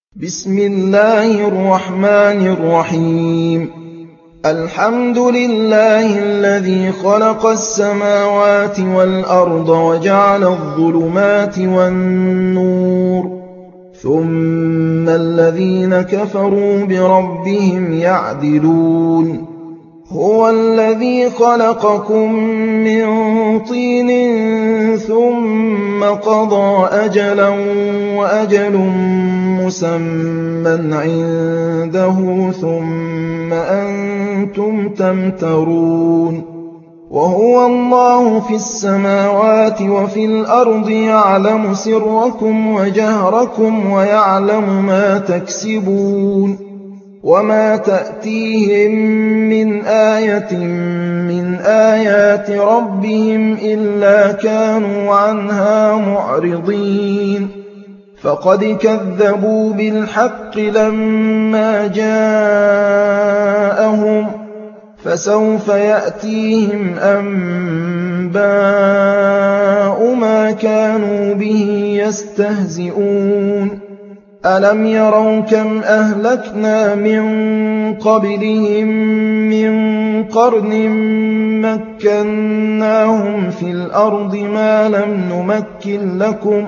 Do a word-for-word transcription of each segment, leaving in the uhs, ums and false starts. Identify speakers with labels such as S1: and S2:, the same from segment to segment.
S1: بسم الله الرحمن الرحيم الحمد لله الذي خلق السماوات والأرض وجعل الظلمات والنور ثم الذين كفروا بربهم يعدلون هو الذي خلقكم من طين ثم قضى أجلا وأجل مسمى عنده ثم أنتم تمترون وهو الله في السماوات وفي الأرض يعلم سركم وجهركم ويعلم ما تكسبون وما تأتيهم من آية من آيات ربهم إلا كانوا عنها معرضين فقد كذبوا بالحق لما جاءهم فسوف يأتيهم أنباء ما كانوا به يستهزئون ألم يروا كم أهلكنا من قبلهم من قرن مكناهم في الأرض ما لم نمكن لكم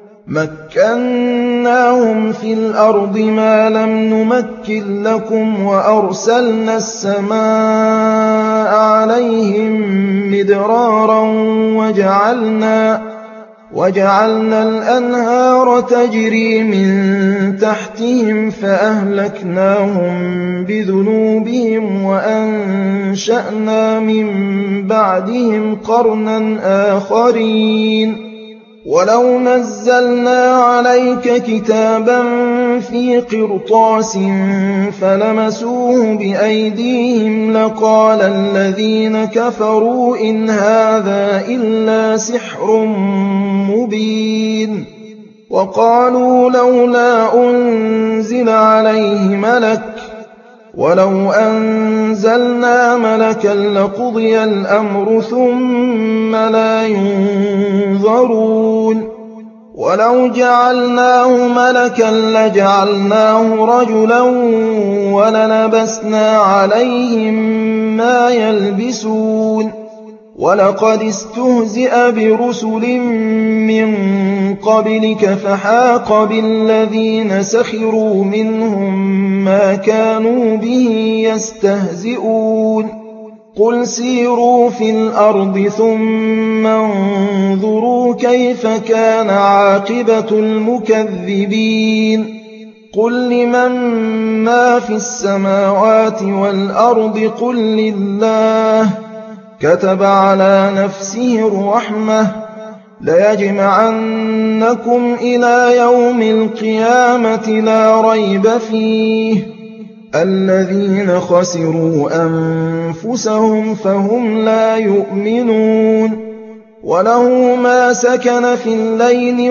S1: مكناهم في الأرض ما لم نمكن لكم وأرسلنا السماء عليهم مدرارا وجعلنا وجعلنا الأنهار تجري من تحتهم فأهلكناهم بذنوبهم وأنشأنا من بعدهم قرنا آخرين ولو نزلنا عليك كتابا في قرطاس فلمسوه بأيديهم لقال الذين كفروا إن هذا إلا سحر مبين وقالوا لولا أنزل عليه ملك ولو أنزلنا ملكا لقضي الأمر ثم لا ينظرون ولو جعلناه ملكا لجعلناه رجلا وللبسنا عليهم ما يلبسون ولقد استهزئ برسل من قبلك فحاق بالذين سخروا منهم ما كانوا به يستهزئون قل سيروا في الأرض ثم انظروا كيف كان عاقبة المكذبين قل لمن ما في السماوات والأرض قل لله كتب على نفسه الرحمة ليجمعنكم إلى يوم القيامة لا ريب فيه الذين خسروا أنفسهم فهم لا يؤمنون وله ما سكن في الليل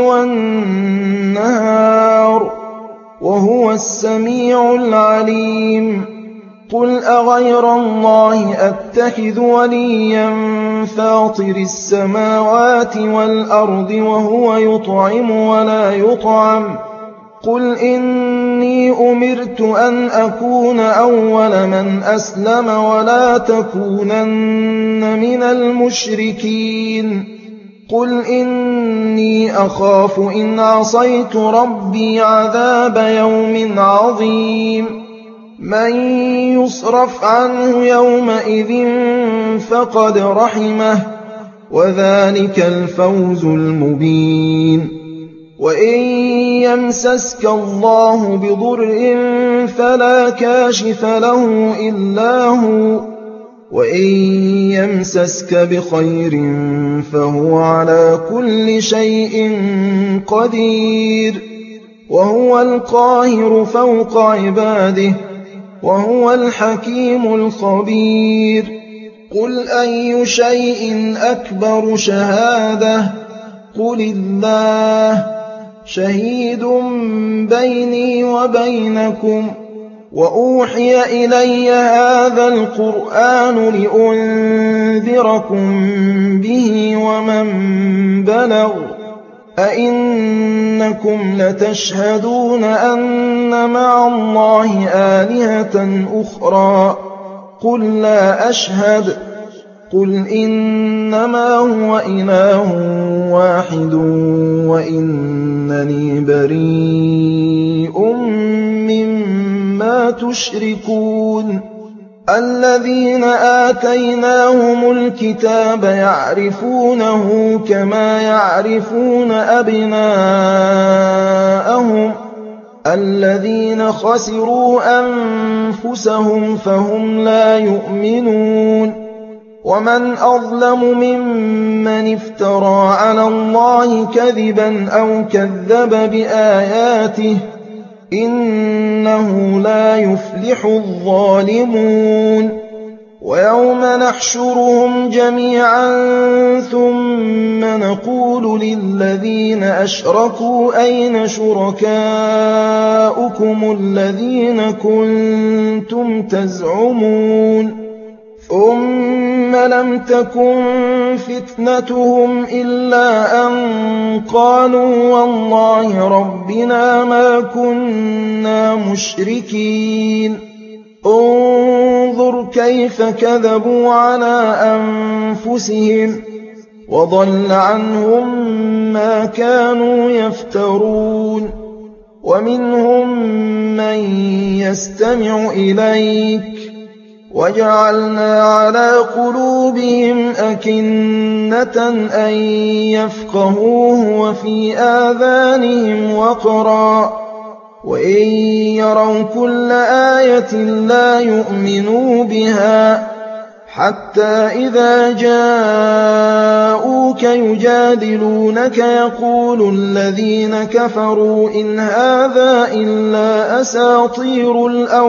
S1: والنهار وهو السميع العليم قل أغير الله أتخذ وليا فاطر السماوات والأرض وهو يطعم ولا يطعم قل إني أمرت أن أكون أول من أسلم ولا تكونن من المشركين قل إني أخاف إن عصيت ربي عذاب يوم عظيم من يصرف عنه يومئذ فقد رحمه وذلك الفوز المبين وإن يمسسك الله بضر فلا كاشف له إلا هو وإن يمسسك بخير فهو على كل شيء قدير وهو القاهر فوق عباده وهو الحكيم الخبير قل أي شيء أكبر شهادة قل الله شهيد بيني وبينكم وأوحي إلي هذا القرآن لأنذركم به ومن بلغ أئنكم لتشهدون أن مع الله آلهة أخرى قل لا أشهد قل إنما هو إله واحد وإنني بريء مما تشركون الذين آتيناهم الكتاب يعرفونه كما يعرفون أبناءهم الذين خسروا أنفسهم فهم لا يؤمنون ومن أظلم ممن افترى على الله كذبا أو كذب بآياته إنه لا يفلح الظالمون ويوم نحشرهم جميعا ثم نقول للذين أشركوا أين شركاؤكم الذين كنتم تزعمون ثم لم تكن فتنتهم إلا أن قالوا والله ربنا ما كنا مشركين انظر كيف كذبوا على أنفسهم وضل عنهم ما كانوا يفترون ومنهم من يستمع إليك وجعلنا على قلوبهم أكنة أن يفقهوه وفي آذانهم وقرا وإن يروا كل آية لا يؤمنوا بها حتى إذا جاءوك يجادلونك يقول الذين كفروا إن هذا إلا أساطير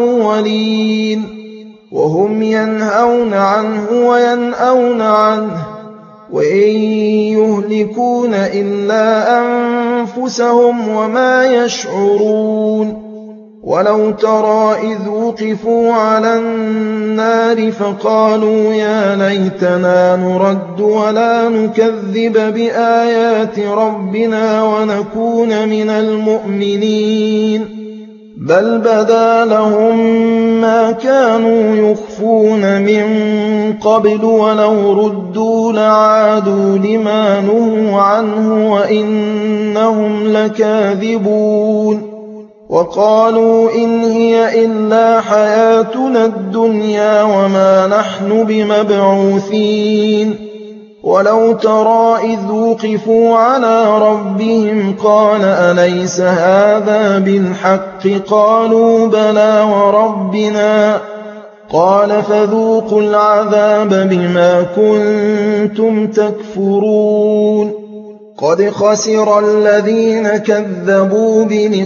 S1: الأولين وهم ينهون عنه وينأون عنه وإن يهلكون إلا أنفسهم وما يشعرون ولو ترى إذ وقفوا على النار فقالوا يا ليتنا نرد ولا نكذب بآيات ربنا ونكون من المؤمنين بل بدا لهم ما كانوا يخفون من قبل ولو ردوا لعادوا لما نهوا عنه وإنهم لكاذبون وقالوا إن هي إلا حياتنا الدنيا وما نحن بمبعوثين ولو ترى إذ وقفوا على ربهم قال أليس هذا بالحق قالوا بلى وربنا قال فذوقوا العذاب بما كنتم تكفرون قد خسر الذين كذبوا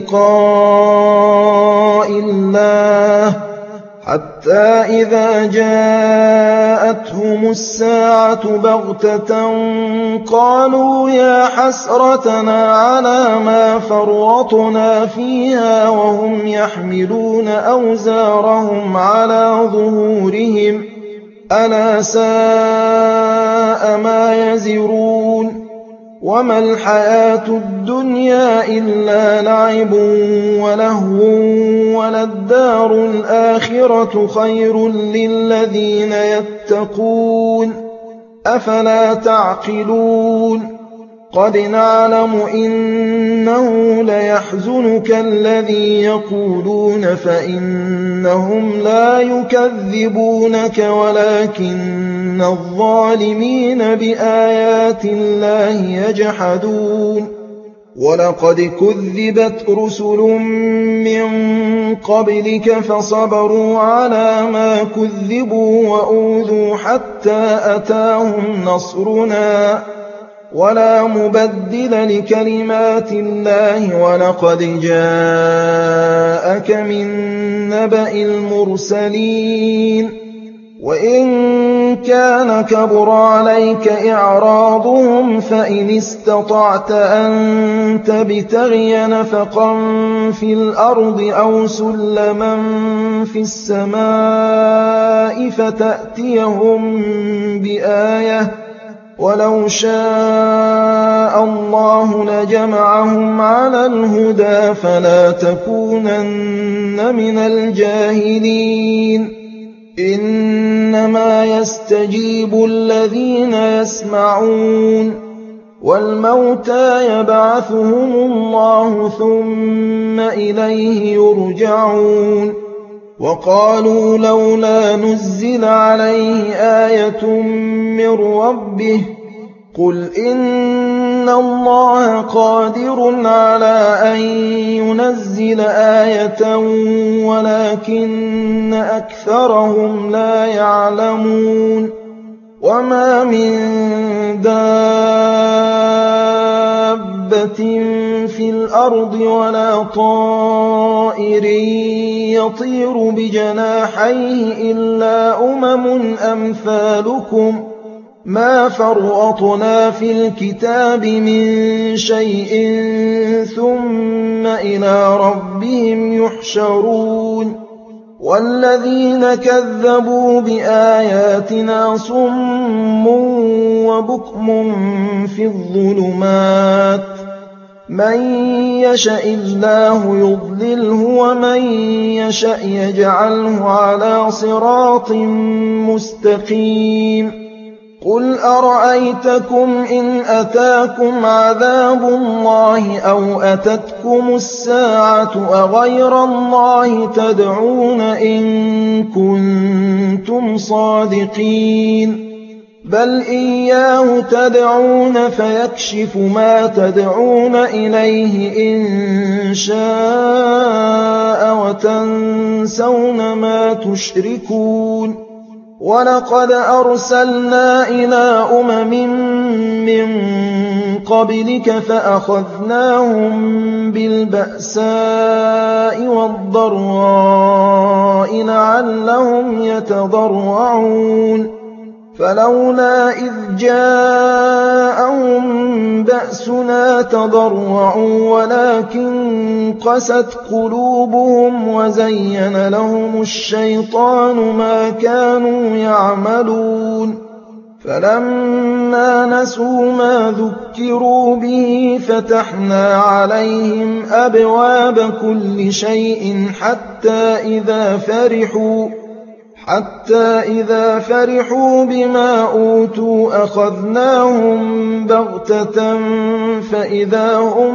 S1: بلقاء الله حتى إذا جاءتهم الساعة بغتة قالوا يا حسرتنا على ما فرطنا فيها وهم يحملون أوزارهم على ظهورهم ألا ساء ما يزرون وما الحياة الدنيا إلا لعب ولهو وللدار الآخرة خير للذين يتقون أفلا تعقلون قد نعلم إنه ليحزنك الذي يقولون فإنهم لا يكذبونك ولكن الظالمين بآيات الله يجحدون ولقد كذبت رسل من قبلك فصبروا على ما كذبوا وأوذوا حتى أتاهم نصرنا ولا مبدل لكلمات الله ولقد جاءك من نبأ المرسلين وإن كان كبر عليك إعراضهم فإن استطعت أن تبتغي نفقا في الأرض أو سلما في السماء فتأتيهم بآية وَلَوْ شَاءَ اللَّهُ لَجَمَعَهُمْ عَلَى الْهُدَىٰ فَلَا تَكُونَنَّ مِنَ الْجَاهِلِينَ إِنَّمَا يَسْتَجِيبُ الَّذِينَ يَسْمَعُونَ وَالْمَوْتَىٰ يَبْعَثُهُمُ اللَّهُ ثُمَّ إِلَيْهِ يُرْجَعُونَ وَقَالُوا لَوْلَا نُزِّلَ عَلَيْهِ آيَةٌ مِّن رَّبِّهِ قُلْ إِنَّ اللَّهَ قَادِرٌ عَلَىٰ أَن يُنَزِّلَ آيَةً وَلَٰكِنَّ أَكْثَرَهُمْ لَا يَعْلَمُونَ وَمَا مِن دَابَّةٍ فِي الْأَرْضِ وَلَا طَائِرٍ يَطِيرُ بِجَنَاحَيْهِ إِلَّا أُمَمٌ أَمْثَالُكُم ۚ مَّا فَرَّطْنَا فِي الْكِتَابِ مِن شَيْءٍ ثُمَّ إِلَىٰ رَبِّهِمْ يُحْشَرُونَ وَالَّذِينَ كَذَّبُوا بِآيَاتِنَا صُمٌّ وَبُكْمٌ فِي الظُّلُمَاتِ ۗ مَن يَشَإِ اللَّهُ يُضْلِلْهُ وَمَن يَشَأْ يَجْعَلْهُ عَلَىٰ صِرَاطٍ مُّسْتَقِيمٍ قُلْ أَرَأَيْتَكُمْ إِنْ أَتَاكُمْ عَذَابُ اللَّهِ أَوْ أَتَتْكُمُ السَّاعَةُ أَغَيْرَ اللَّهِ تَدْعُونَ إِن كُنتُمْ صَادِقِينَ بَلْ إِيَّاهُ تَدْعُونَ فَيَكْشِفُ مَا تَدْعُونَ إِلَيْهِ إِن شَاءَ وَتَنسَوْنَ مَا تُشْرِكُونَ وَلَقَدْ أَرْسَلْنَا إِلَىٰ أُمَمٍ مِّن قَبْلِكَ فَأَخَذْنَاهُم بِالْبَأْسَاءِ وَالضَّرَّاءِ لَعَلَّهُمْ يَتَضَرَّعُونَ فَلَوْلَا إِذْ جَاءَهُم بَأْسُنَا تَضَرَّعُوا وَلَٰكِن قَسَتْ قُلُوبُهُمْ وَزَيَّنَ لَهُمُ الشَّيْطَانُ مَا كَانُوا يَعْمَلُونَ فَلَمَّا نَسُوا مَا ذُكِّرُوا بِهِ فَتَحْنَا عَلَيْهِمْ أَبْوَابَ كُلِّ شَيْءٍ حَتَّىٰ إِذَا فَرِحُوا حتى إذا فرحوا بما أوتوا أخذناهم بغتة فإذا هم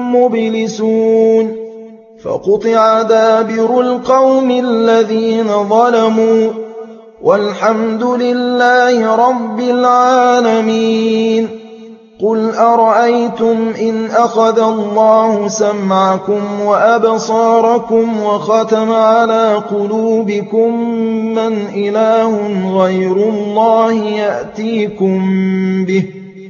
S1: مبلسون فقطع دابر القوم الذين ظلموا والحمد لله رب العالمين قل أرأيتم إن أخذ الله سمعكم وأبصاركم وختم على قلوبكم من إله غير الله يأتيكم به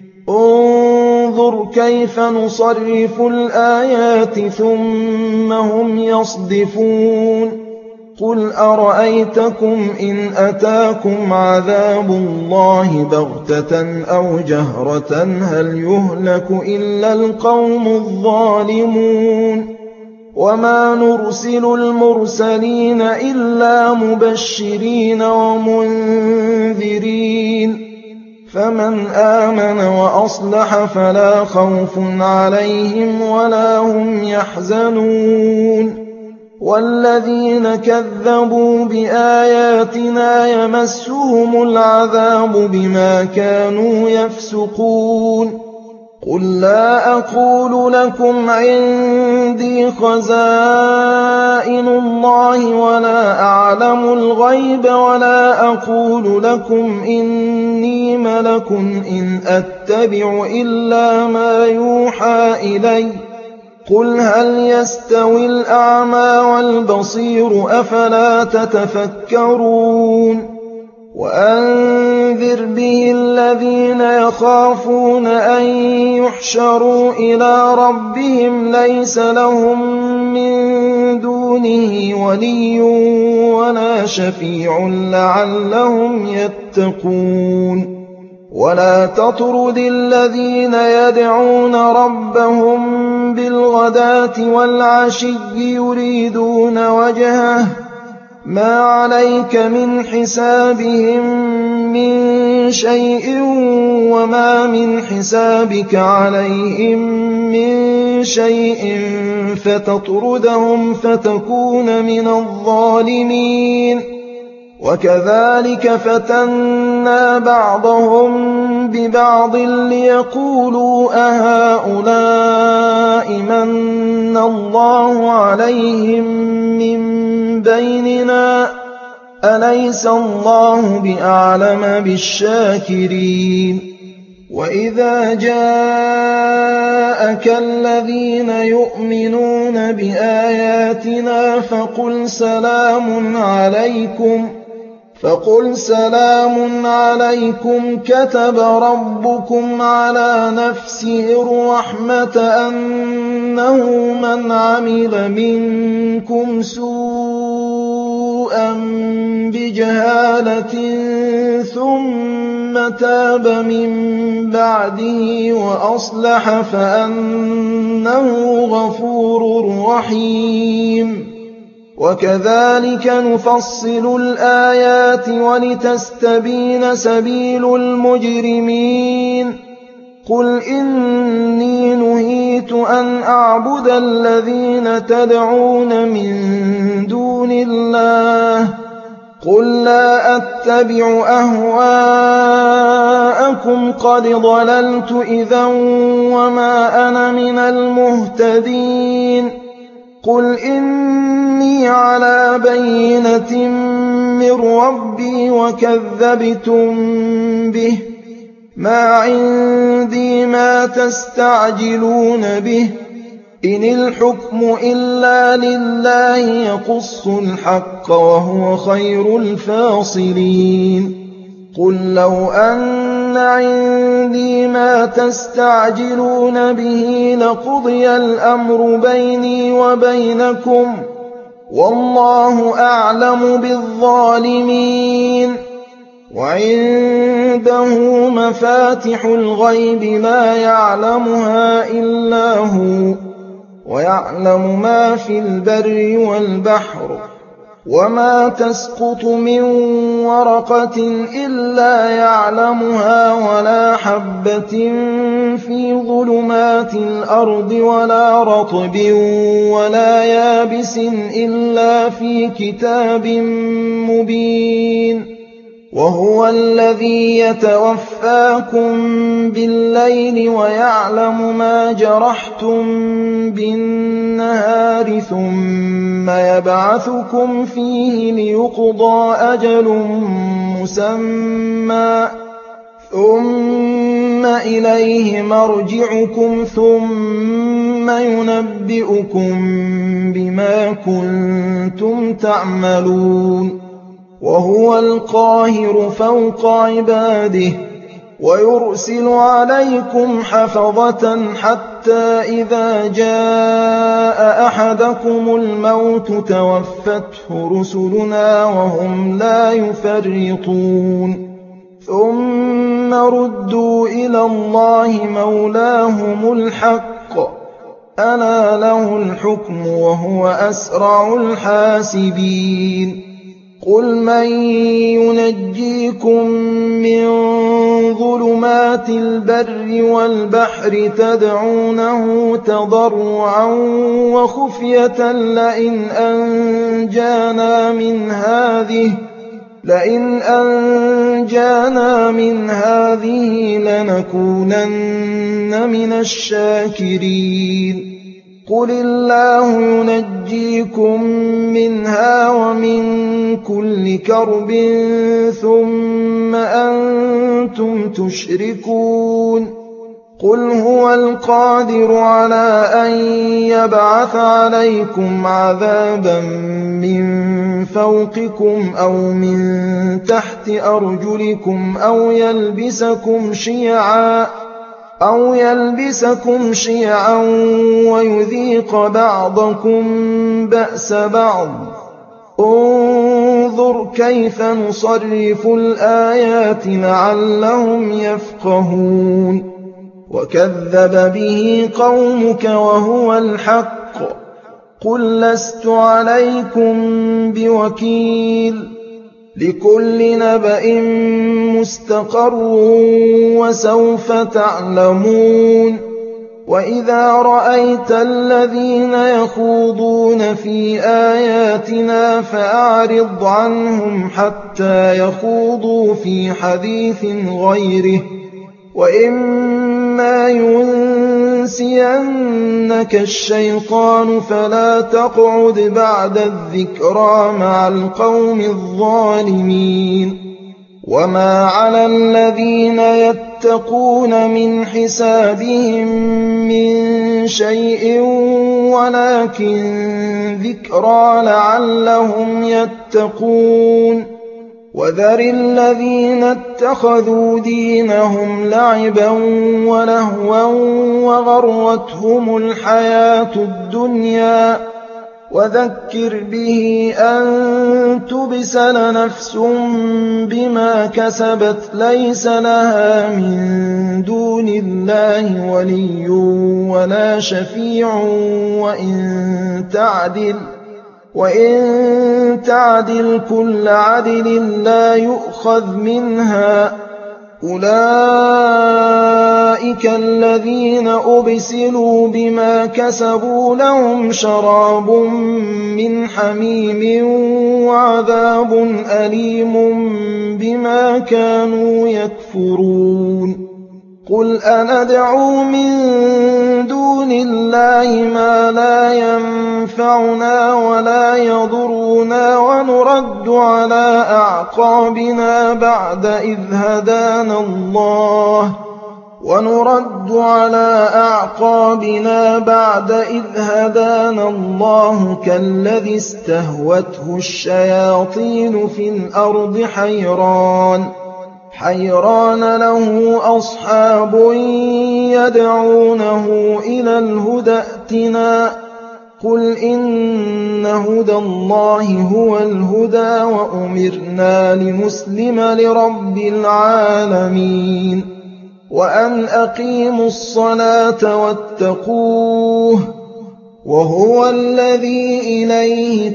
S1: انظر كيف نصرف الآيات ثم هم يصدفون قل أرأيتكم إن أتاكم عذاب الله بغتة أو جهرة هل يهلك إلا القوم الظالمون وما نرسل المرسلين إلا مبشرين ومنذرين فمن آمن وأصلح فلا خوف عليهم ولا هم يحزنون والذين كذبوا بآياتنا يمسهم العذاب بما كانوا يفسقون قل لا أقول لكم عندي خزائن الله ولا أعلم الغيب ولا أقول لكم إني ملك إن أتبع إلا ما يوحى إلي قل هل يستوي الأعمى والبصير أفلا تتفكرون وأنذر به الذين يخافون أن يحشروا إلى ربهم ليس لهم من دونه ولي ولا شفيع لعلهم يتقون ولا تطرد الذين يدعون ربهم بالغداة والعشي يريدون وجهه ما عليك من حسابهم من شيء وما من حسابك عليهم من شيء فتطردهم فتكون من الظالمين وكذلك فتنا بعضهم ببعض ليقولوا أهؤلاء من الله عليهم من بيننا أليس الله بأعلم بالشاكرين وإذا جاءك الذين يؤمنون بآياتنا فقل سلام عليكم فقل سلام عليكم كتب ربكم على نفسه الرحمة أنه من عمل منكم سوءا بجهالة ثم تاب من بعده وأصلح فأنه غفور رحيم وكذلك نفصل الآيات ولتستبين سبيل المجرمين قل إني نهيت أن أعبد الذين تدعون من دون الله قل لا أتبع أهواءكم قد ضللت إذا وما أنا من المهتدين قل إني على بينة من ربي وكذبتم به ما عندي ما تستعجلون به إن الحكم إلا لله يقص الحق وهو خير الفاصلين قل لو أن عندي ما تستعجلون به لقضي الأمر بيني وبينكم والله أعلم بالظالمين وعنده مفاتح الغيب لا يعلمها إلا هو ويعلم ما في البر والبحر وما تسقط من ورقة إلا يعلمها ولا حبة في ظلمات الأرض ولا رطب ولا يابس إلا في كتاب مبين وهو الذي يتوفاكم بالليل ويعلم ما جرحتم بالنهار ثم يبعثكم فيه ليقضى أجل مسمى ثم إليه مرجعكم ثم ينبئكم بما كنتم تعملون وهو القاهر فوق عباده ويرسل عليكم حفظة حتى إذا جاء أحدكم الموت توفته رسلنا وهم لا يفرطون ثم ردوا إلى الله مولاهم الحق ألا له الحكم وهو أسرع الحاسبين قل من ينجيكم من ظلمات البر والبحر تدعونه تضرعا وخفية لئن أنجانا من هذه لئن أنجانا من هذه لنكونن من الشاكرين قل الله ينجيكم منها ومن كل كرب ثم أنتم تشركون قل هو القادر على أن يبعث عليكم عذابا من فوقكم أو من تحت أرجلكم أو يلبسكم شيعا أو يلبسكم شيعا ويذيق بعضكم بأس بعض انظر كيف نصرف الآيات لعلهم يفقهون وكذب به قومك وهو الحق قل لست عليكم بوكيل لكل نبأ مستقر وسوف تعلمون وإذا رأيت الذين يخوضون في آياتنا فأعرض عنهم حتى يخوضوا في حديث غيره وإما ينسينك الشيطان فلا تقعد بعد الذكرى مع القوم الظالمين وما على الذين يتقون من حسابهم من شيء ولكن ذكرى لعلهم يتقون وذر الذين اتخذوا دينهم لعبا ولهوا وغرتهم الحياة الدنيا وذكر به أن تبسل نفس بما كسبت ليس لها من دون الله ولي ولا شفيع وإن تعدل وإن تعدل كل عدل لا يؤخذ منها أولئك الذين أبسلوا بما كسبوا لهم شراب من حميم وعذاب أليم بما كانوا يكفرون قل أندعو من دون الله ما لا ينفعنا ولا يضرنا ونرد على أعقابنا بعد إذ هدانا الله ونرد على أعقابنا بعد إذ هدانا الله كالذي استهوته الشياطين في الأرض حيران حيران له أصحاب يدعونه إلى الهدى ائتنا قل إن هدى الله هو الهدى وأمرنا لنسلم لرب العالمين وأن أقيموا الصلاة واتقوه وهو الذي إليه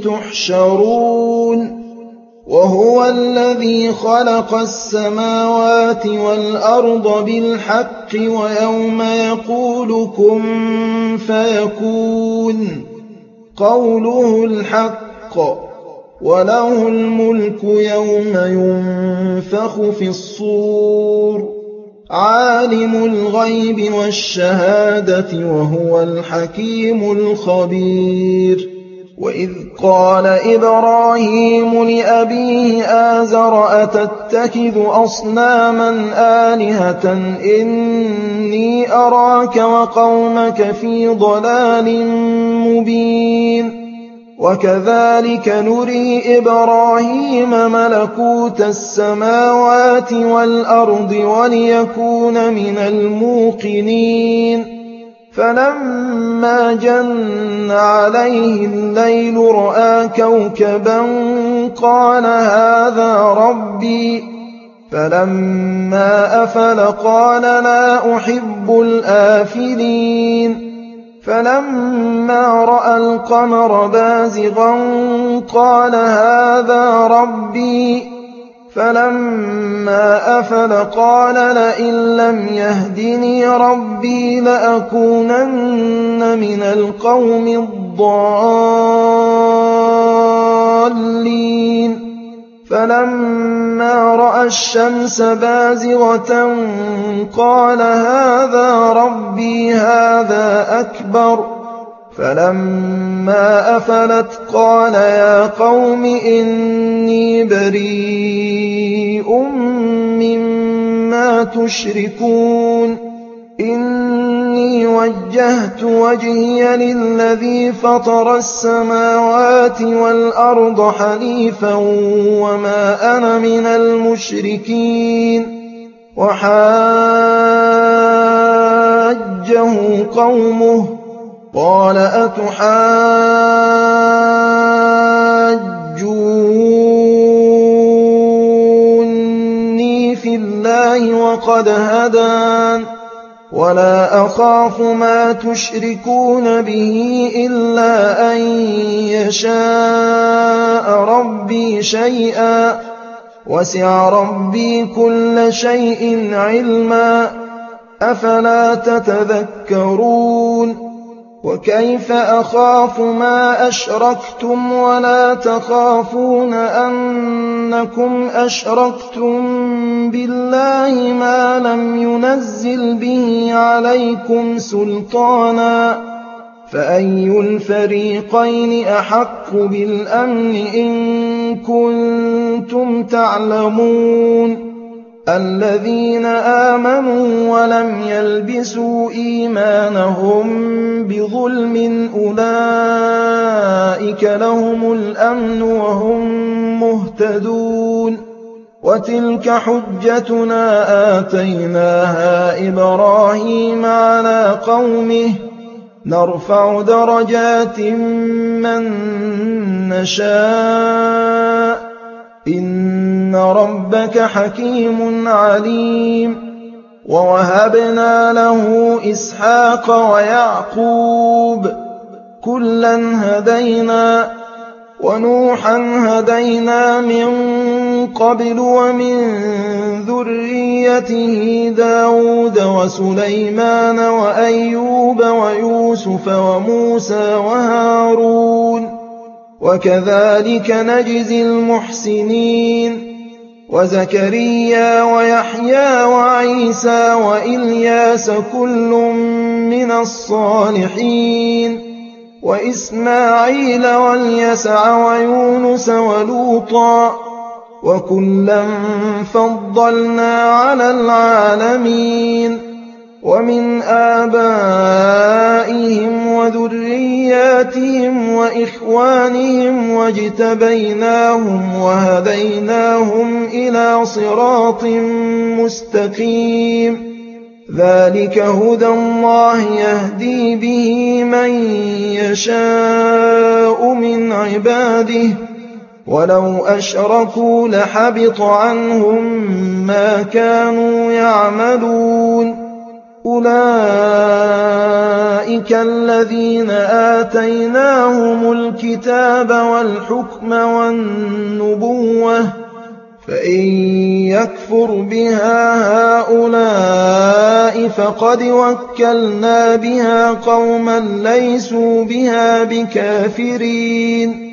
S1: تحشرون وهو الذي خلق السماوات والأرض بالحق ويوم يقول كن فيكون قوله الحق وله الملك يوم ينفخ في الصور عالم الغيب والشهادة وهو الحكيم الخبير وإذ قال إبراهيم لأبيه آزر أتتخذ أصناما آلهة إني أراك وقومك في ضلال مبين وكذلك نري إبراهيم ملكوت السماوات والأرض وليكون من الموقنين فلما جن عليه الليل رأى كوكبا قال هذا ربي فلما أفل قال لا أحب الآفلين فلما رأى القمر بازغا قال هذا ربي فلما أفل قال لئن لم يهدني ربي لأكونن من القوم الضالين فلما رأى الشمس بازغة قال هذا ربي هذا أكبر فلما أفلت قال يا قوم إني بريء مما تشركون إني وجهت وجهي للذي فطر السماوات والأرض حنيفا وما أنا من المشركين وحاجه قومه قال أتحاجوني في الله وقد هدان ولا أخاف ما تشركون به إلا أن يشاء ربي شيئا وسع ربي كل شيء علما أفلا تتذكرون وكيف أخاف ما أشركتم ولا تخافون أنكم أشركتم بالله ما لم ينزل به عليكم سلطانا فأي الفريقين أحق بالأمن إن كنتم تعلمون الذين آمنوا ولم يلبسوا إيمانهم بظلم أولئك لهم الأمن وهم مهتدون وتلك حجتنا آتيناها إبراهيم على قومه نرفع درجات من نشاء إن ربك حكيم عليم ووهبنا له إسحاق ويعقوب كلا هدينا ونوحا هدينا من قبل ومن ذريته داود وسليمان وأيوب ويوسف وموسى وهارون وكذلك نجزي المحسنين وزكريا ويحيى وعيسى وإلياس كل من الصالحين وإسماعيل واليسع ويونس ولوطا وكلا فضلنا على العالمين ومن آبائهم وذرياتهم وإخوانهم واجتبيناهم وهديناهم إلى صراط مستقيم ذلك هدى الله يهدي به من يشاء من عباده ولو أشركوا لحبط عنهم ما كانوا يعملون أولئك الذين آتيناهم الكتاب والحكم والنبوة فإن يكفر بها هؤلاء فقد وكلنا بها قوما ليسوا بها بكافرين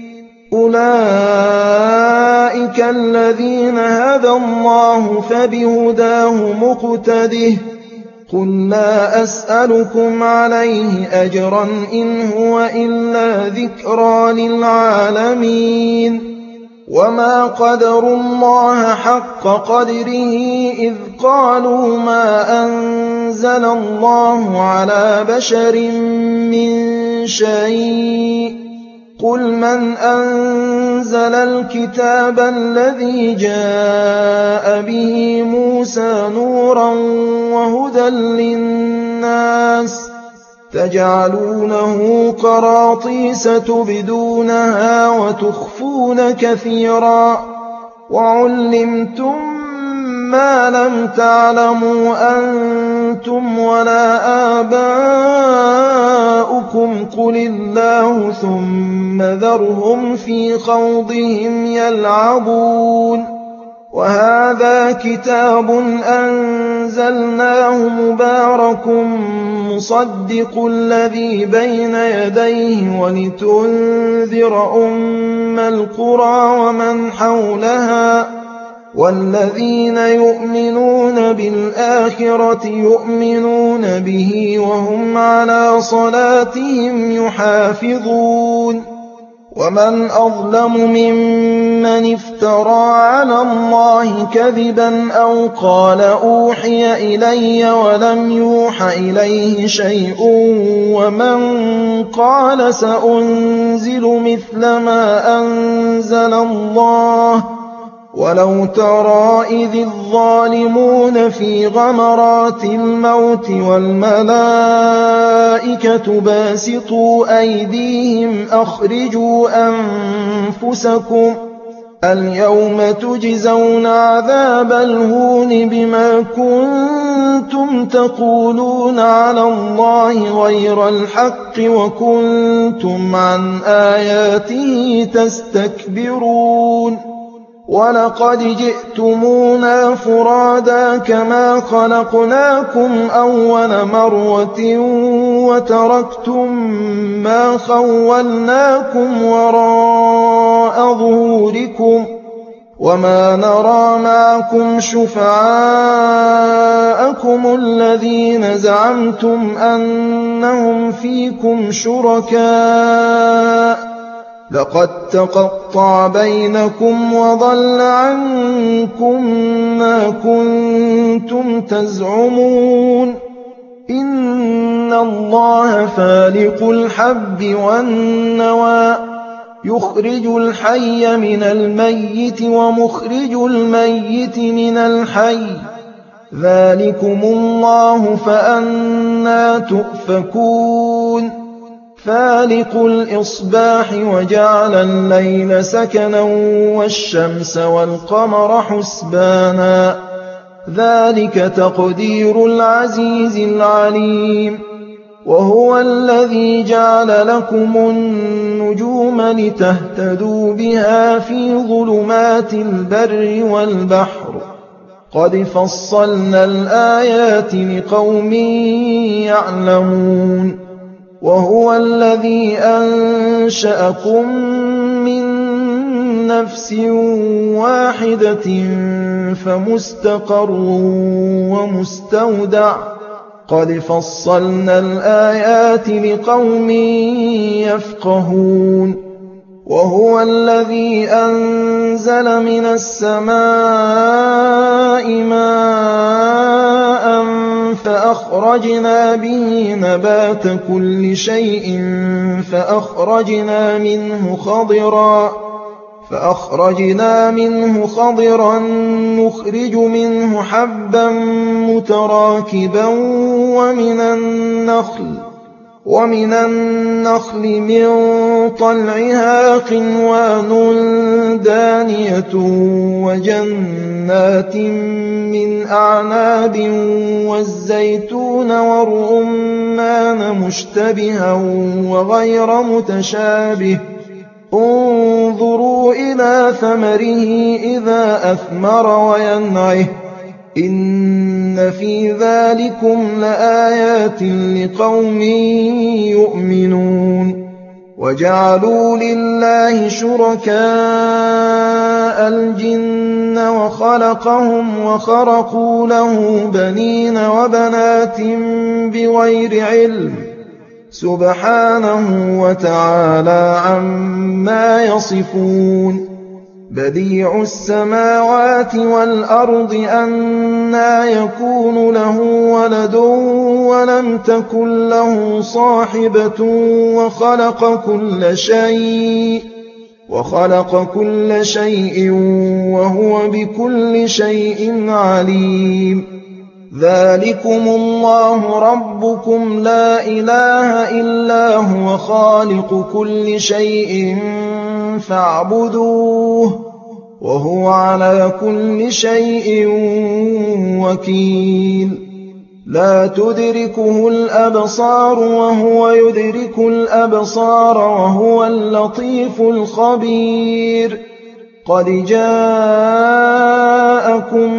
S1: أولئك الذين هدى الله فبهداه مقتده قل لا أسألكم عليه أجرا إن هو إلا ذكرى للعالمين وما قدروا الله حق قدره إذ قالوا ما أنزل الله على بشر من شيء قل من أنزل الكتاب الذي جاء به موسى نورا وهدى للناس تجعلونه قراطيس تبدونها وتخفون كثيرا وعلمتم ما لم تعلموا أنتم ولا آباؤكم قل الله ثم ذرهم في خوضهم يلعبون وهذا كتاب أنزلناه مبارك مصدق الذي بين يديه ولتنذر أم القرى ومن حولها والذين يؤمنون بالآخرة يؤمنون به وهم على صلاتهم يحافظون ومن أظلم ممن افترى على الله كذبا أو قال أوحي إلي ولم يوح إليه شيء ومن قال سأنزل مثل ما أنزل الله ولو ترى إذ الظالمون في غمرات الموت والملائكة باسطوا أيديهم أخرجوا أنفسكم اليوم تجزون عذاب الهون بما كنتم تقولون على الله غير الحق وكنتم عن آياته تستكبرون وَلَقَدْ جِئْتُمُونَا فُرَادَىٰ كَمَا خَلَقْنَاكُمْ أَوَّلَ مَرَّةٍ وَتَرَكْتُم مَّا خَوَّلْنَاكُمْ وَرَاءَ ظُهُورِكُمْ وَمَا نَرَىٰ مَعَكُمْ شُفَعَاءَكُمُ الَّذِينَ زَعَمْتُمْ أَنَّهُمْ فِيكُمْ شُرَكَاءُ ۚ لَقَد تَّقَطَّعَ بَيْنَكُمْ وَضَلَّ عَنكُم مَّا كُنتُمْ تَزْعُمُونَ إِنَّ اللَّهَ فَالِقُ الْحَبِّ وَالنَّوَىٰ يُخْرِجُ الْحَيَّ مِنَ الْمَيِّتِ وَمُخْرِجُ الْمَيِّتِ مِنَ الْحَيِّ ۚ ذَٰلِكُمُ اللَّهُ فَأَنَّىٰ تُؤْفَكُونَ فَالِقُ الْإِصْبَاحِ وَجَعَلَ اللَّيْلَ سَكَنًا وَالشَّمْسَ وَالْقَمَرَ حُسْبَانًا ۚ ذَٰلِكَ تَقْدِيرُ الْعَزِيزِ الْعَلِيمِ وَهُوَ الَّذِي جَعَلَ لَكُمُ النُّجُومَ لِتَهْتَدُوا بِهَا فِي ظُلُمَاتِ الْبَرِّ وَالْبَحْرِ ۗ قَدْ فَصَّلْنَا الْآيَاتِ لِقَوْمٍ يَعْلَمُونَ وَهُوَ الَّذِي أَنشَأَكُم مِّن نَّفْسٍ وَاحِدَةٍ فَمُسْتَقَرٌّ وَمُسْتَوْدَعٌ ۗ قَدْ فَصَّلْنَا الْآيَاتِ لِقَوْمٍ يَفْقَهُونَ وَهُوَ الَّذِي أَنزَلَ مِنَ السَّمَاءِ مَاءً فَأَخْرَجْنَا بِهِ نَبَاتَ كُلِّ شَيْءٍ فَأَخْرَجْنَا مِنْهُ خَضِرًا فَأَخْرَجْنَا مِنْهُ خَضِرًا نُّخْرِجُ مِنْهُ حَبًّا مُّتَرَاكِبًا وَمِنَ النَّخْلِ وَمِنَ النَّخْلِ مِن طَلْعِهَا قِنْوَانٌ دَانِيَةٌ وَجَنَّاتٍ مِّنْ أَعْنَابٍ وَالزَّيْتُونَ وَالرُّمَّانَ مُشْتَبِهًا وَغَيْرَ مُتَشَابِهٍ ۗ انظُرُوا إِلَىٰ ثَمَرِهِ إِذَا أَثْمَرَ وَيَنْعِهِ ۚ إِنَّ فِي ذَٰلِكُمْ لَآيَاتٍ لِّقَوْمٍ يُؤْمِنُونَ وَجَعَلُوا لِلَّهِ شُرَكَاءَ الْجِنَّ وَخَلَقَهُمْ وَخَرَقُوا لَهُ بَنِينَ وَبَنَاتٍ بِغَيْرِ عِلْمٍ ۚ سُبْحَانَهُ وَتَعَالَىٰ عَمَّا يَصِفُونَ بَدِيعُ السَّمَاوَاتِ وَالْأَرْضِ أَنَّىٰ يَكُونُ لَهُ وَلَدٌ وَلَمْ تَكُن لَّهُ صَاحِبَةٌ وَخَلَقَ كُلَّ شَيْءٍ وَهُوَ بِكُلِّ شَيْءٍ عَلِيمٌ ذَٰلِكُمُ اللَّهُ رَبُّكُمْ لَا إِلَٰهَ إِلَّا هُوَ خَالِقُ كُلِّ شَيْءٍ فَاعْبُدُوهُ ۚ وَهُوَ عَلَىٰ كُلِّ شَيْءٍ وَكِيلٌ لَّا تُدْرِكُهُ الْأَبْصَارُ وَهُوَ يُدْرِكُ الْأَبْصَارَ وَهُوَ اللَّطِيفُ الْخَبِيرُ قَدْ جَاءَكُم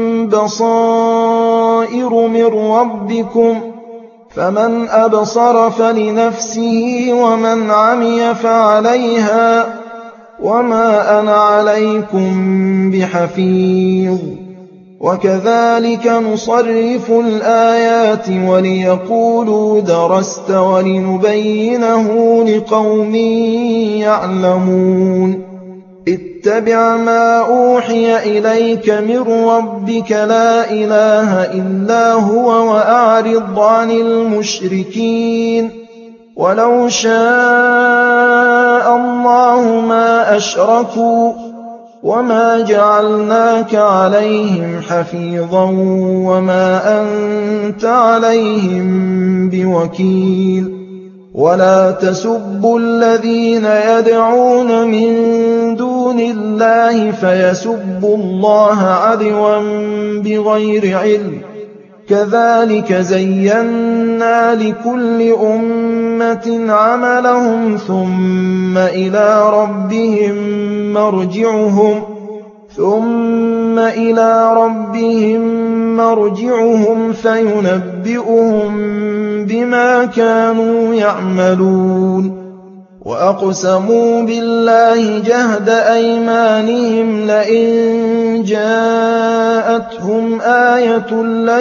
S1: بَصَائِرُ مِن رَّبِّكُمْ ۖ فَمَنْ أَبْصَرَ فَلِنَفْسِهِ وَمَنْ عَمِيَ فَعَلَيْهَا ۖ وَمَا أَنَا عَلَيْكُم بِحَفِيظٍ وَكَذَٰلِكَ نُصَرِّفُ الْآيَاتِ وَلِيَقُولُوا دَرَسْتَ وَلِنُبَيِّنَهُ لِقَوْمٍ يَعْلَمُونَ اتَّبِعْ مَا أُوحِيَ إِلَيْكَ مِن رَّبِّكَ لَا إِلَٰهَ إِلَّا هُوَ وَأَعْرِضْ عَنِ الْمُشْرِكِينَ وَلَوْ شَاءَ اللَّهُ مَا أَشْرَكُوا وَمَا جَعَلْنَاكَ عَلَيْهِمْ حَفِيظًا وَمَا أَنتَ عَلَيْهِم بِوَكِيلٍ وَلَا تَسُبُّوا الَّذِينَ يَدْعُونَ مِن دُونِ اللَّهِ فَيَسُبُّوا اللَّهَ عَدْوًا بِغَيْرِ عِلْمٍ ۗ كَذَٰلِكَ زَيَّنَّا لِكُلِّ أُمَّةٍ عَمَلَهُمْ ثُمَّ إِلَىٰ رَبِّهِم مَّرْجِعُهُمْ ثم إلى ربهم مرجعهم فينبئهم بما كانوا يعملون وأقسموا بالله جهد أيمانهم لئن جاءتهم آية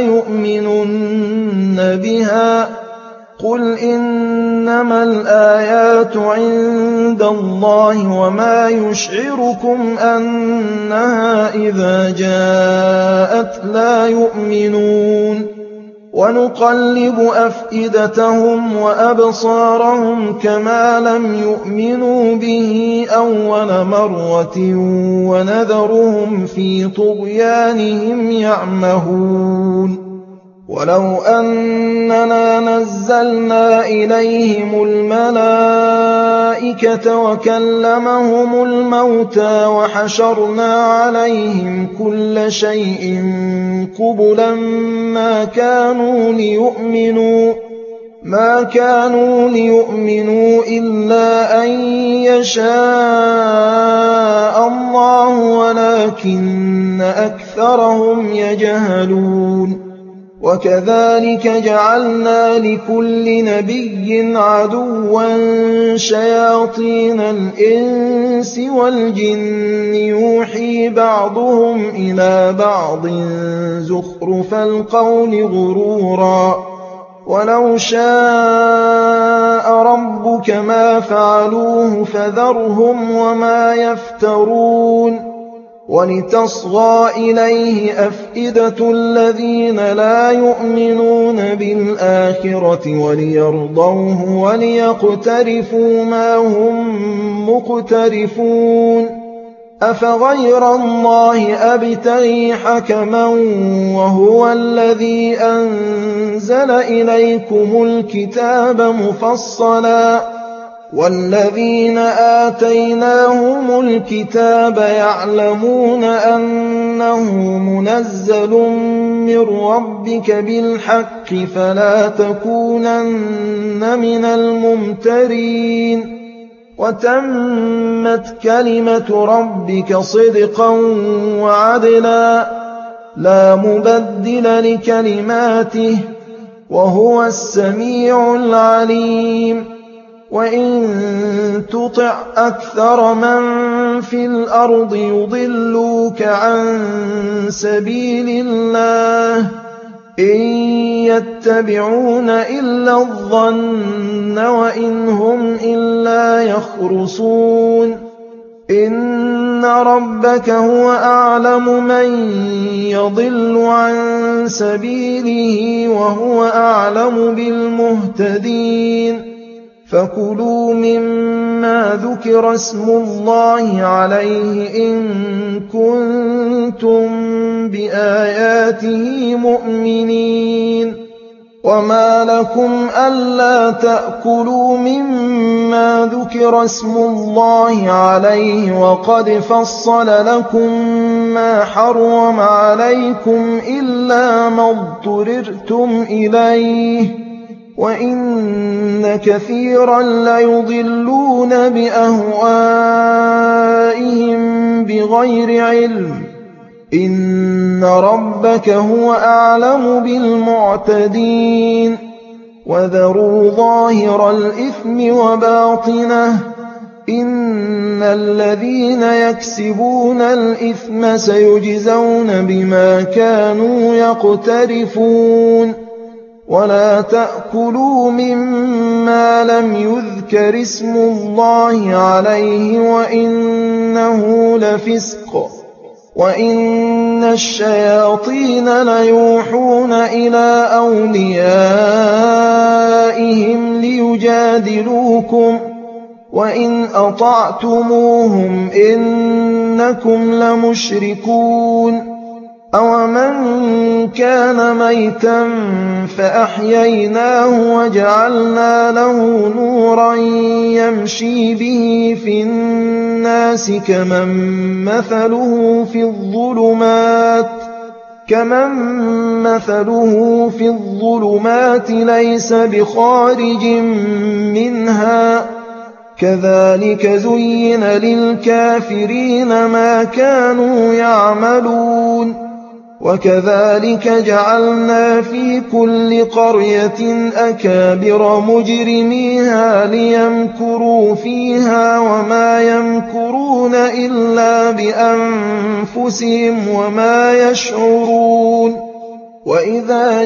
S1: ليؤمنن بها قل إنما الآيات عند الله وما يشعركم أنها إذا جاءت لا يؤمنون ونقلب أفئدتهم وأبصارهم كما لم يؤمنوا به أول مرة ونذرهم في طغيانهم يعمهون ولو أننا نزلنا إليهم الملائكة وكلمهم الموتى وحشرنا عليهم كل شيء قبلا ما كانوا ليؤمنوا ما كانوا ليؤمنوا إلا أن يشاء الله ولكن أكثرهم يجهلون وكذلك جعلنا لكل نبي عدوا شياطين الإنس والجن يوحي بعضهم إلى بعض زخرف القول غرورا ولو شاء ربك ما فعلوه فذرهم وما يفترون ولتصغى إليه أفئدة الذين لا يؤمنون بالآخرة وليرضوه وليقترفوا ما هم مقترفون أفغير الله أبتغي حكما وهو الذي أنزل إليكم الكتاب مفصلا والذين آتيناهم الكتاب يعلمون أنه منزل من ربك بالحق فلا تكونن من الممترين وتمت كلمة ربك صدقا وعدلا لا مبدل لكلماته وهو السميع العليم وإن تطع أكثر من في الأرض يضلوك عن سبيل الله إن يتبعون إلا الظن وإن هم إلا يخرصون إن ربك هو أعلم من يضل عن سبيله وهو أعلم بالمهتدين فكلوا مما ذكر اسم الله عليه إن كنتم بآياته مؤمنين وما لكم ألا تأكلوا مما ذكر اسم الله عليه وقد فصل لكم ما حرم عليكم إلا ما اضطررتم إليه وإن كثيرا ليضلون بأهوائهم بغير علم إن ربك هو أعلم بالمعتدين وذروا ظاهر الإثم وباطنه إن الذين يكسبون الإثم سيجزون بما كانوا يقترفون ولا تأكلوا مما لم يذكر اسم الله عليه وإنه لفسق وإن الشياطين ليوحون إلى أوليائهم ليجادلوكم وإن أطعتموهم إنكم لمشركون أومن كان ميتا فأحييناه وجعلنا له نورا يمشي به في الناس كمن مثله في الظلمات كمن مثله في الظلمات ليس بخارج منها كذلك زين للكافرين ما كانوا يعملون وكذلك جعلنا في كل قرية أكابر مجرميها ليمكروا فيها وما يمكرون إلا بأنفسهم وما يشعرون وإذا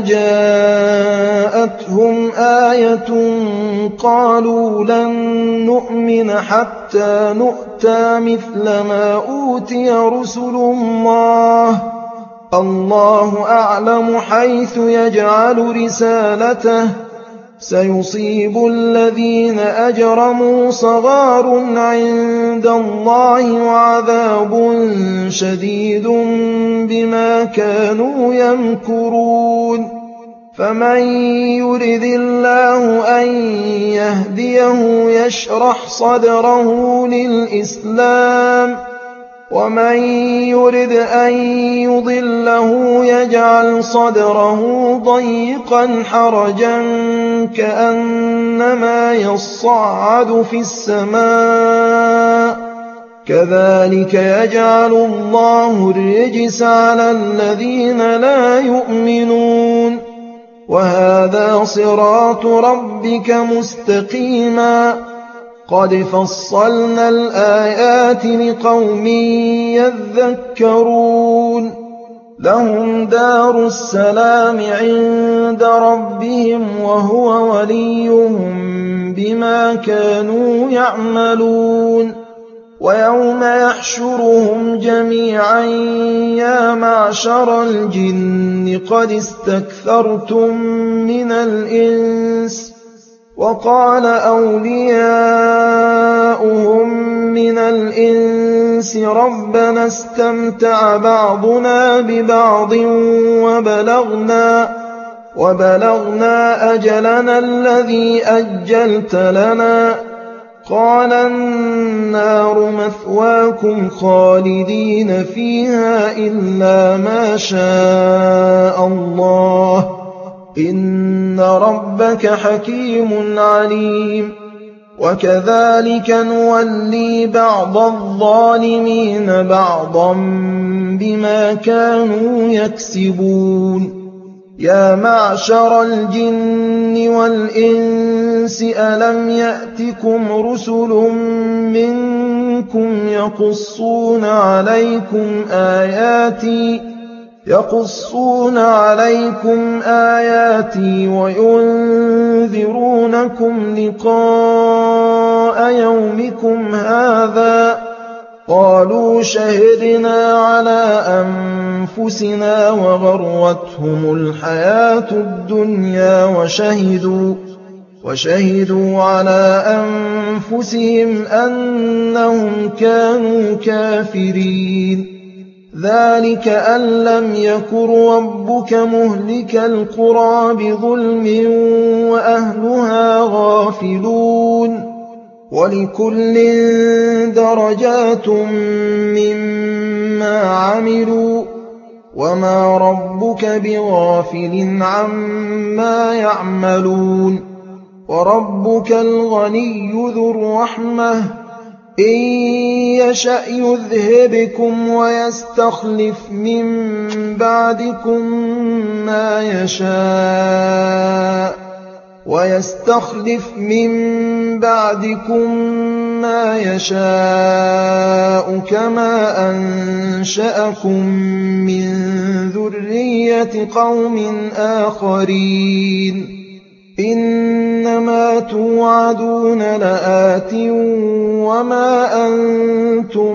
S1: جاءتهم آية قالوا لن نؤمن حتى نؤتى مثل ما أوتي رسل الله الله أعلم حيث يجعل رسالته سيصيب الذين أجرموا صغار عند الله وعذاب شديد بما كانوا يمكرون فمن يرد الله أن يهديه يشرح صدره للإسلام ومن يرد أن يضله يجعل صدره ضيقا حرجا كأنما يصعد في السماء كذلك يجعل الله الرجس على الذين لا يؤمنون وهذا صراط ربك مستقيما قد فصلنا الآيات لقوم يذكرون لهم دار السلام عند ربهم وهو وليهم بما كانوا يعملون ويوم يحشرهم جميعا يا معشر الجن قد استكثرتم من الإنس وقال أولياؤهم من الإنس ربنا استمتع بعضنا ببعض وبلغنا, وبلغنا أجلنا الذي أجلت لنا قال النار مثواكم خالدين فيها إلا ما شاء الله إن ربك حكيم عليم وكذلك نولي بعض الظالمين بعضا بما كانوا يكسبون يا معشر الجن والإنس ألم يأتكم رسل منكم يقصون عليكم آياتي يقصون عليكم آياتي وينذرونكم لقاء يومكم هذا قالوا شهدنا على أنفسنا وغرتهم الحياة الدنيا وشهدوا, وشهدوا على أنفسهم أنهم كانوا كافرين ذلك أن لم يكن ربك مهلك القرى بظلم وأهلها غافلون ولكل درجات مما عملوا وما ربك بغافل عما يعملون وربك الغني ذو الرحمة إن يشأ يذهبكم ويستخلف من بعدكم ما يشاء ويستخلف من بعدكم ما يشاء كما أنشأكم من ذرية قوم آخرين إنما توعدون لآت وما أنتم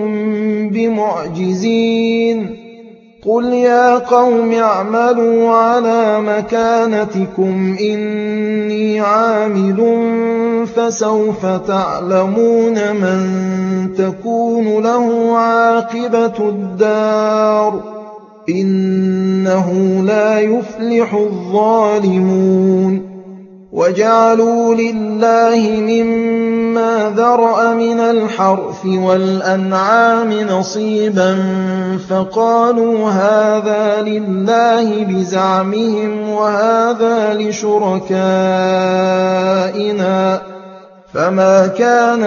S1: بمعجزين قل يا قوم اعملوا على مكانتكم إني عامل فسوف تعلمون من تكون له عاقبة الدار إنه لا يفلح الظالمون وجعلوا لله مما ذرأ من الحرث والأنعام نصيبا فقالوا هذا لله بزعمهم وهذا لشركائنا فما كان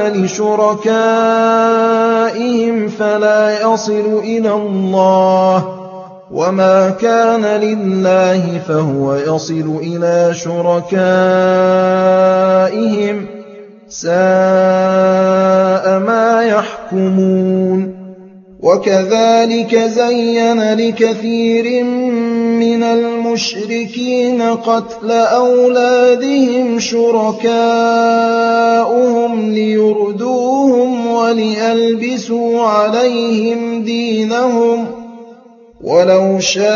S1: لشركائهم فلا يصل إلى الله وما كان لله فهو يصل إلى شركائهم ساء ما يحكمون وكذلك زين لكثير من المشركين قتل أولادهم شركاؤهم ليردوهم وليلبسوا عليهم دينهم ولو شاء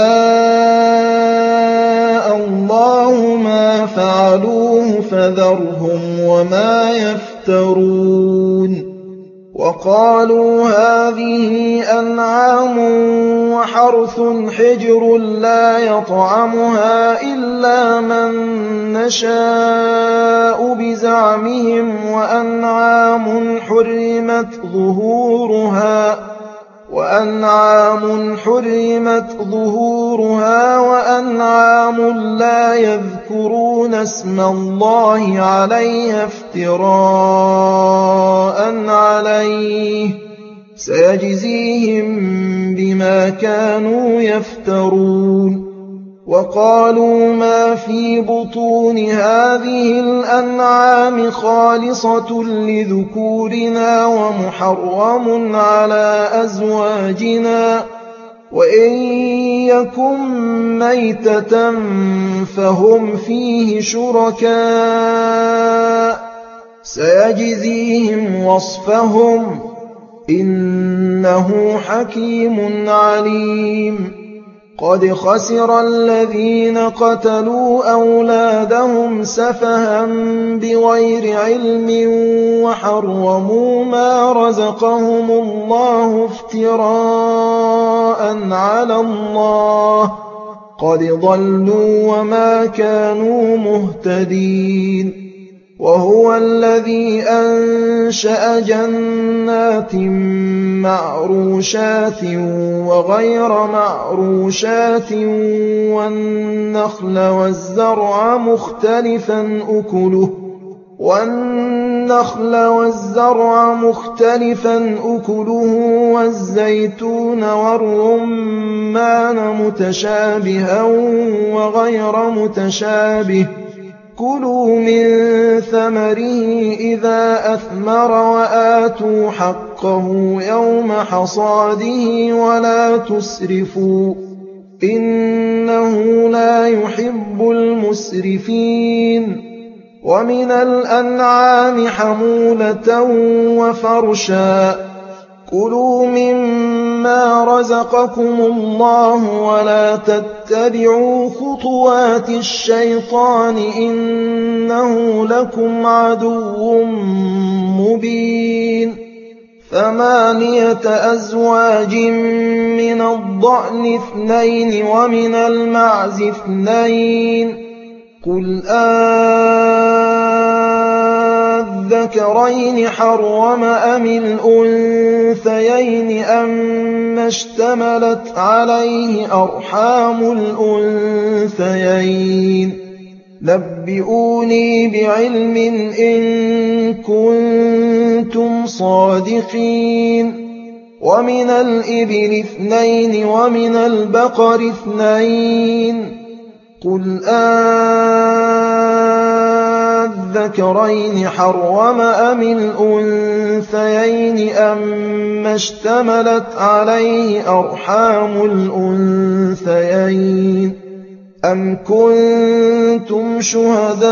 S1: الله ما فعلوه فذرهم وما يفترون وقالوا هذه أنعام وحرث حجر لا يطعمها إلا من نشاء بزعمهم وأنعام حرمت ظهورها وأنعام حرمت ظهورها وأنعام لا يذكرون اسم الله عليها افتراء عليه سيجزيهم بما كانوا يفترون وقالوا ما في بطون هذه الأنعام خالصة لذكورنا ومحرم على أزواجنا وإن يكن ميتة فهم فيه شركاء سيجزيهم وصفهم إنه حكيم عليم قد خسر الذين قتلوا أولادهم سفها بغير علم وحرموا ما رزقهم الله افتراء على الله قد ضلوا وما كانوا مهتدين وهو الذي أنشأ جنات معروشات وغير معروشات والنخل والزرع مختلفا أكله والنخل والزرع مختلفا أكله والزيتون والرمان متشابها وغير متشابه كلوا من ثمره إذا أثمر وآتوا حقه يوم حصاده ولا تسرفوا إنه لا يحب المسرفين ومن الأنعام حمولة وفرشا كلوا مما رزقكم الله ولا تتبعوا خطوات الشيطان إنه لكم عدو مبين ثمانية أزواج من الضأن اثنين ومن المعز اثنين قل أذكرين حرم أم الأنثيين أم اشتملت عليه أرحام الأنثيين نبئوني بعلم إن كنتم صادقين ومن الإبل اثنين ومن البقر اثنين قل أذكرين حرم أم الأنثيين أم اشتملت عليه أرحام الأنثيين أم كنتم شهداء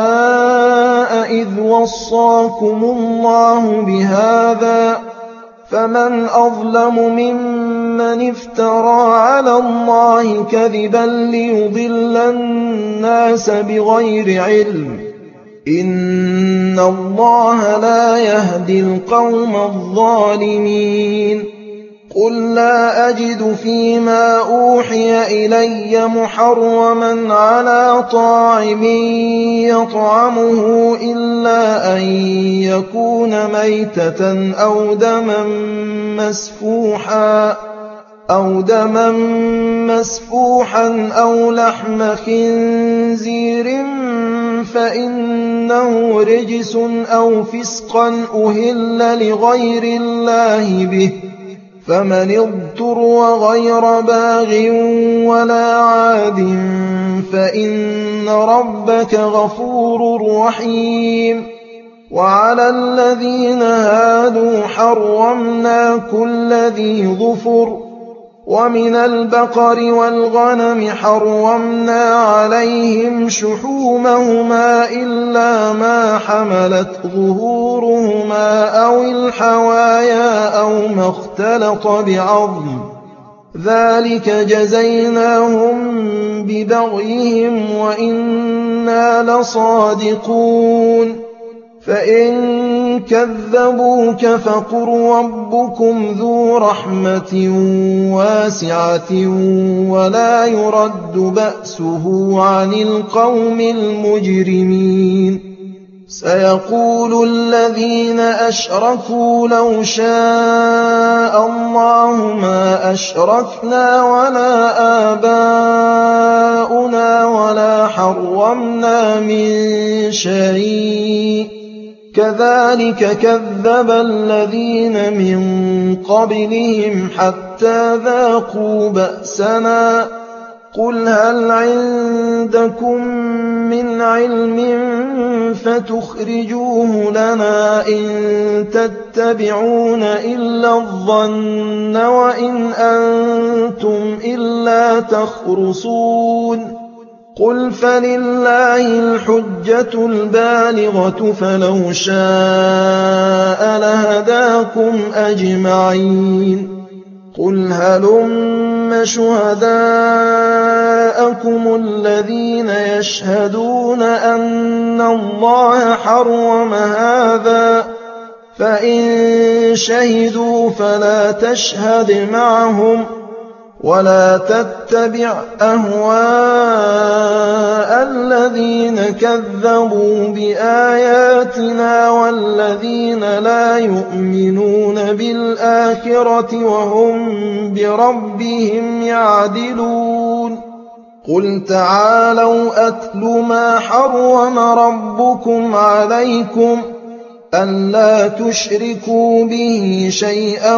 S1: إذ وصاكم الله بهذا فمن أظلم ممن افترى على الله كذبا ليضل الناس بغير علم إن الله لا يهدي القوم الظالمين قل لا أجد فيما أوحي إلي محرما على طاعم يطعمه إلا أن يكون ميتة أو دما مسفوحا أو دما مسفوحا أو لحم خنزير فإنه رجس أو فسقا أهل لغير الله به، فمن اضطر غير باغ ولا عاد فإن ربك غفور رحيم. وعلى الذين هادوا حرمنا كل ذي ظفر، ومن البقر والغنم حرمنا عليهم شحومهما إلا ما حملت ظهورهما أو الحوايا أو ما اختلط بعظم، ذلك جزيناهم ببغيهم وإنا لصادقون. فإن كذبوك فقل ربكم ذو رحمة واسعة ولا يرد بأسه عن القوم المجرمين. سيقول الذين أشركوا لو شاء الله ما أشركنا ولا آباؤنا ولا حرمنا من شيء، كذلك كذب الذين من قبلهم حتى ذاقوا بأسنا. قل هل عندكم من علم فتخرجوه لنا إن تتبعون إلا الظن وإن أنتم إلا تخرصون. قل فلله الحجة البالغة فلو شاء لهداكم أجمعين. قل هلم شهداءكم الذين يشهدون أن الله حرم هذا، فإن شهدوا فلا تشهد معهم ولا تتبع أهواء الذين كذبوا بآياتنا والذين لا يؤمنون بالآخرة وهم بربهم يعدلون. قل تعالوا أتل ما حرم ربكم عليكم ألا تشركوا به شيئا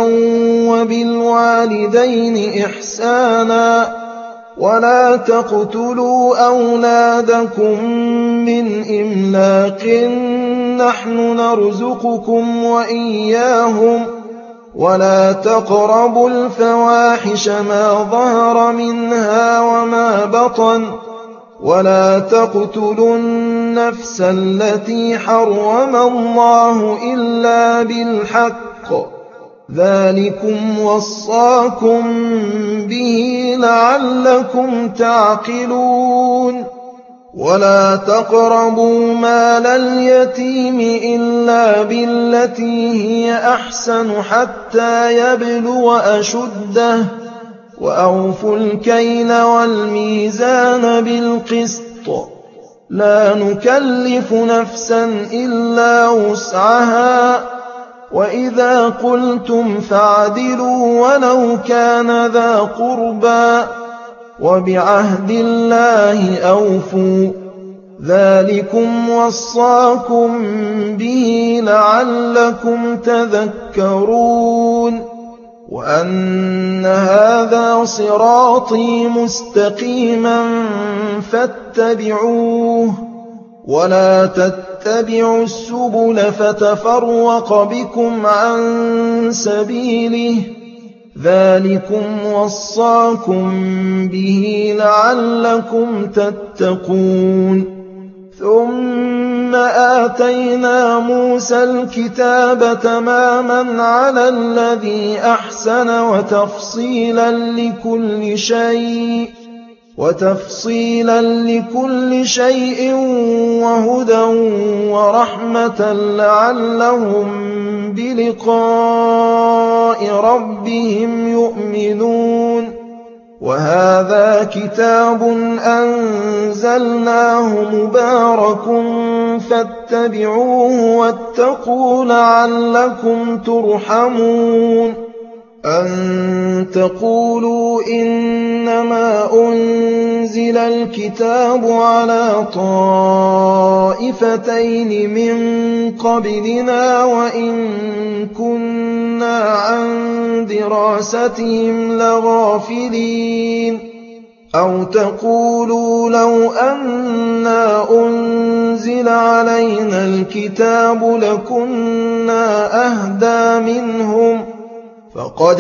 S1: وبالوالدين إحسانا ولا تقتلوا أولادكم من إملاق نحن نرزقكم وإياهم ولا تقربوا الفواحش ما ظهر منها وما بطن ولا تقتلوا النفس التي حرم الله إلا بالحق، ذلكم وصاكم به لعلكم تعقلون. ولا تقربوا مال اليتيم إلا بالتي هي أحسن حتى يبلغ أشده، وأوفوا الكيل والميزان بالقسط، لا نكلف نفسا إلا وسعها، وإذا قلتم فاعدلوا ولو كان ذا قربى، وبعهد الله أوفوا، ذلكم وصاكم به لعلكم تذكرون. وأن هذا صراطي مستقيما فاتبعوه ولا تتبعوا السبل فتفرق بكم عن سبيله، ذلكم وصاكم به لعلكم تتقون. ثم آتينا موسى الكتاب تماما على الذي أحسن وتفصيلا لكل شيء وتفصيلا لكل شيء وهدى ورحمة لعلهم بلقاء ربهم يؤمنون. وهذا كتاب أنزلناه مبارك فاتبعوه واتقوا لعلكم ترحمون. أن تقولوا إنما أنزل الكتاب على طائفتين من قبلنا وإن كنا عن دراستهم لغافلين أو تقولوا لو أنا أنزل علينا الكتاب لكنا أهدى منهم فقد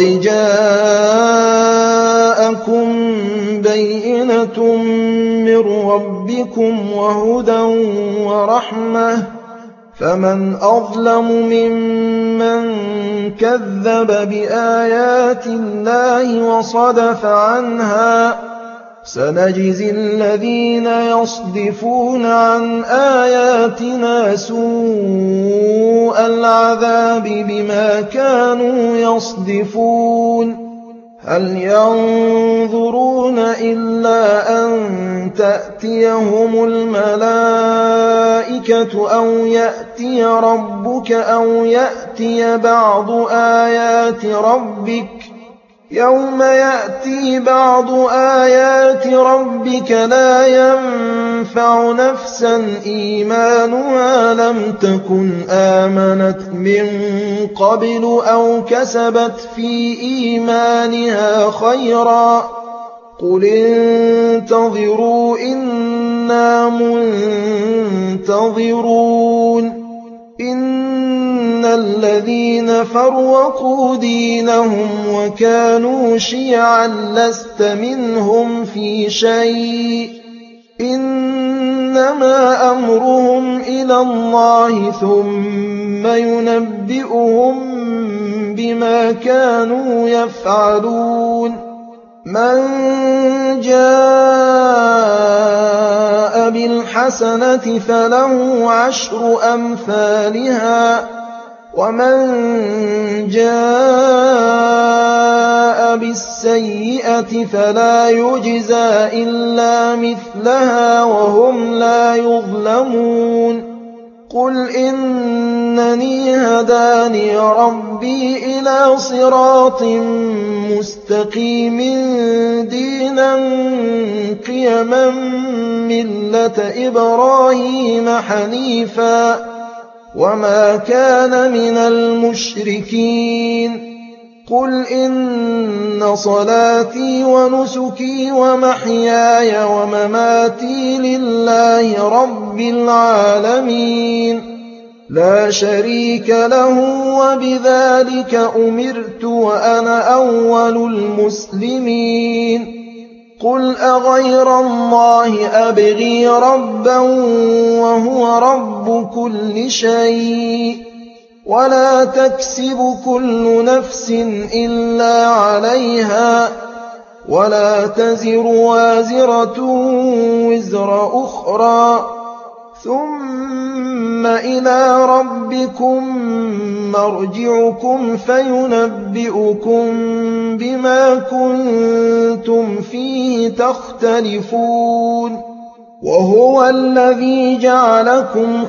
S1: جاءكم بينة من ربكم وهدى ورحمة فمن أظلم ممن كذب بآيات الله وصدف عنها سنجزي الذين يصدفون عن آياتنا سوء العذاب بما كانوا يصدفون هل ينظرون إلا أن تأتيهم الملائكة أو يأتي ربك أو يأتي بعض آيات ربك يوم يأتي بعض آيات ربك لا ينفع نفسا إيمانها لم تكن آمنت من قبل أو كسبت في إيمانها خيرا قل انتظروا إنا منتظرون إن الذين فرقوا دينهم وكانوا شيعا لست منهم في شيء إنما أمرهم إلى الله ثم ينبئهم بما كانوا يفعلون من جاء بالحسنة فله عشر أمثالها ومن جاء بالسيئة فلا يجزى إلا مثلها وهم لا يظلمون قل إنني هداني ربي إلى صراط مستقيم دينا قيما ملة إبراهيم حنيفا وما كان من المشركين قل إن صلاتي ونسكي ومحياي ومماتي لله رب العالمين لا شريك له وبذلك أمرت وأنا أول المسلمين قل أغير الله أبغي ربا وهو رب كل شيء ولا تكسب كل نفس إلا عليها ولا تزر وازرة وزر أخرى ثم إلى ربكم مرجعكم فينبئكم بما كنتم فيه تختلفون وهو الذي جعلكم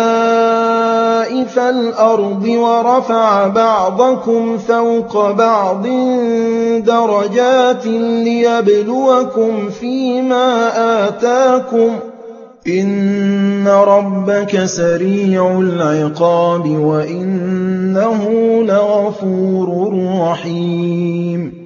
S1: خلائف الأرض ورفع بعضكم فوق بعض درجات ليبلوكم فيما آتاكم إن ربك سريع العقاب وإنه لغفور رحيم